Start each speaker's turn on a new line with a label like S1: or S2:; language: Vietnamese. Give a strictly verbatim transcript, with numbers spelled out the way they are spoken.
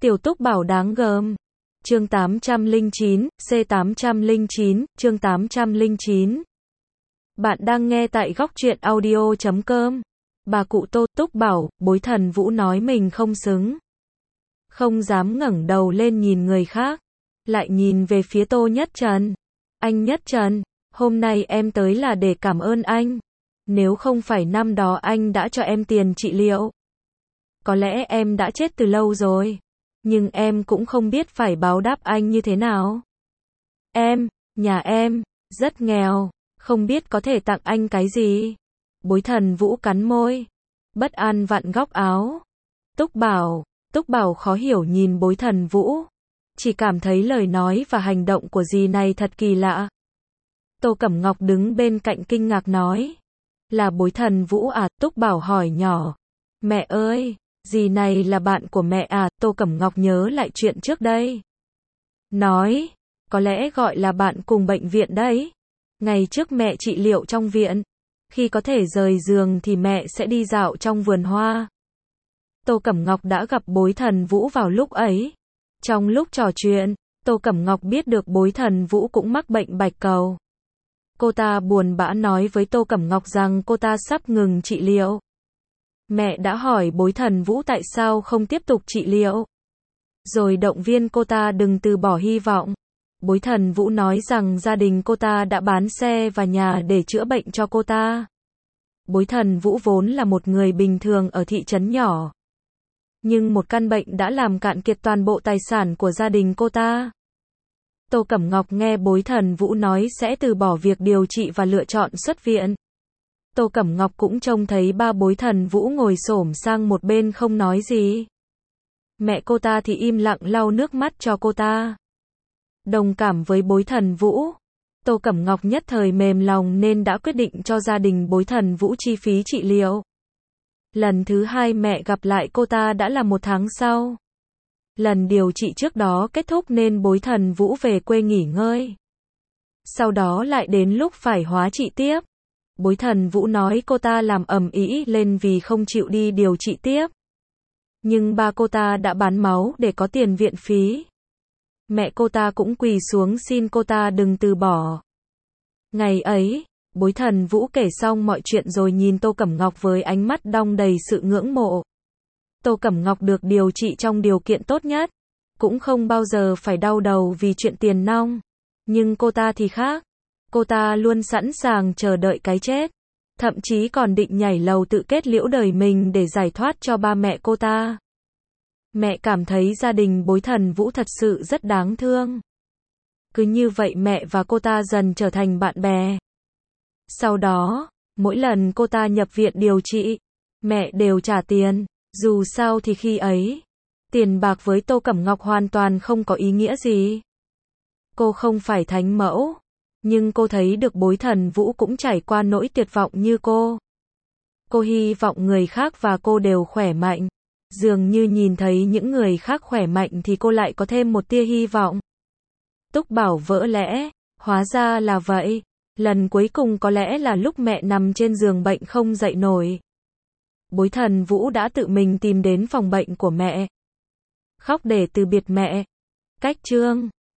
S1: Tiểu Túc Bảo đáng gờm. Chương tám trăm lẻ chín, C tám trăm lẻ chín, chương tám trăm lẻ chín. Bạn đang nghe tại góc truyện audio chấm com. Bà cụ Tô Túc Bảo, bối thần Vũ nói mình không xứng. Không dám ngẩng đầu lên nhìn người khác. Lại nhìn về phía Tô Nhất Trần. Anh Nhất Trần, hôm nay em tới là để cảm ơn anh. Nếu không phải năm đó anh đã cho em tiền trị liệu, có lẽ em đã chết từ lâu rồi. Nhưng em cũng không biết phải báo đáp anh như thế nào. Em, nhà em, rất nghèo, không biết có thể tặng anh cái gì. Bối thần Vũ cắn môi, bất an vặn góc áo. Túc Bảo, Túc Bảo khó hiểu nhìn bối thần Vũ. Chỉ cảm thấy lời nói và hành động của dì này thật kỳ lạ. Tô Cẩm Ngọc đứng bên cạnh kinh ngạc nói. Là bối thần Vũ à? Túc Bảo hỏi nhỏ. Mẹ ơi, dì này là bạn của mẹ à? Tô Cẩm Ngọc nhớ lại chuyện trước đây. Nói, có lẽ gọi là bạn cùng bệnh viện đấy. Ngày trước mẹ trị liệu trong viện. Khi có thể rời giường thì mẹ sẽ đi dạo trong vườn hoa. Tô Cẩm Ngọc đã gặp bối thần Vũ vào lúc ấy. Trong lúc trò chuyện, Tô Cẩm Ngọc biết được bối thần Vũ cũng mắc bệnh bạch cầu. Cô ta buồn bã nói với Tô Cẩm Ngọc rằng cô ta sắp ngừng trị liệu. Mẹ đã hỏi bối thần Vũ tại sao không tiếp tục trị liệu. Rồi động viên cô ta đừng từ bỏ hy vọng. Bối thần Vũ nói rằng gia đình cô ta đã bán xe và nhà để chữa bệnh cho cô ta. Bối thần Vũ vốn là một người bình thường ở thị trấn nhỏ. Nhưng một căn bệnh đã làm cạn kiệt toàn bộ tài sản của gia đình cô ta. Tô Cẩm Ngọc nghe bối thần Vũ nói sẽ từ bỏ việc điều trị và lựa chọn xuất viện. Tô Cẩm Ngọc cũng trông thấy ba bối thần Vũ ngồi xổm sang một bên không nói gì. Mẹ cô ta thì im lặng lau nước mắt cho cô ta. Đồng cảm với bối thần Vũ, Tô Cẩm Ngọc nhất thời mềm lòng nên đã quyết định cho gia đình bối thần Vũ chi phí trị liệu. Lần thứ hai mẹ gặp lại cô ta đã là một tháng sau. Lần điều trị trước đó kết thúc nên bối thần Vũ về quê nghỉ ngơi. Sau đó lại đến lúc phải hóa trị tiếp. Bối thần Vũ nói cô ta làm ầm ĩ lên vì không chịu đi điều trị tiếp. Nhưng ba cô ta đã bán máu để có tiền viện phí. Mẹ cô ta cũng quỳ xuống xin cô ta đừng từ bỏ. Ngày ấy, bối thần Vũ kể xong mọi chuyện rồi nhìn Tô Cẩm Ngọc với ánh mắt đong đầy sự ngưỡng mộ. Tô Cẩm Ngọc được điều trị trong điều kiện tốt nhất. Cũng không bao giờ phải đau đầu vì chuyện tiền nong. Nhưng cô ta thì khác. Cô ta luôn sẵn sàng chờ đợi cái chết. Thậm chí còn định nhảy lầu tự kết liễu đời mình để giải thoát cho ba mẹ cô ta. Mẹ cảm thấy gia đình bối thần Vũ thật sự rất đáng thương. Cứ như vậy mẹ và cô ta dần trở thành bạn bè. Sau đó, mỗi lần cô ta nhập viện điều trị, mẹ đều trả tiền. Dù sao thì khi ấy, tiền bạc với Tô Cẩm Ngọc hoàn toàn không có ý nghĩa gì. Cô không phải thánh mẫu, nhưng cô thấy được bối thần Vũ cũng trải qua nỗi tuyệt vọng như cô. Cô hy vọng người khác và cô đều khỏe mạnh. Dường như nhìn thấy những người khác khỏe mạnh thì cô lại có thêm một tia hy vọng. Túc Bảo vỡ lẽ, hóa ra là vậy. Lần cuối cùng có lẽ là lúc mẹ nằm trên giường bệnh không dậy nổi. Bối thần Vũ đã tự mình tìm đến phòng bệnh của mẹ. Khóc để từ biệt mẹ. Cách chương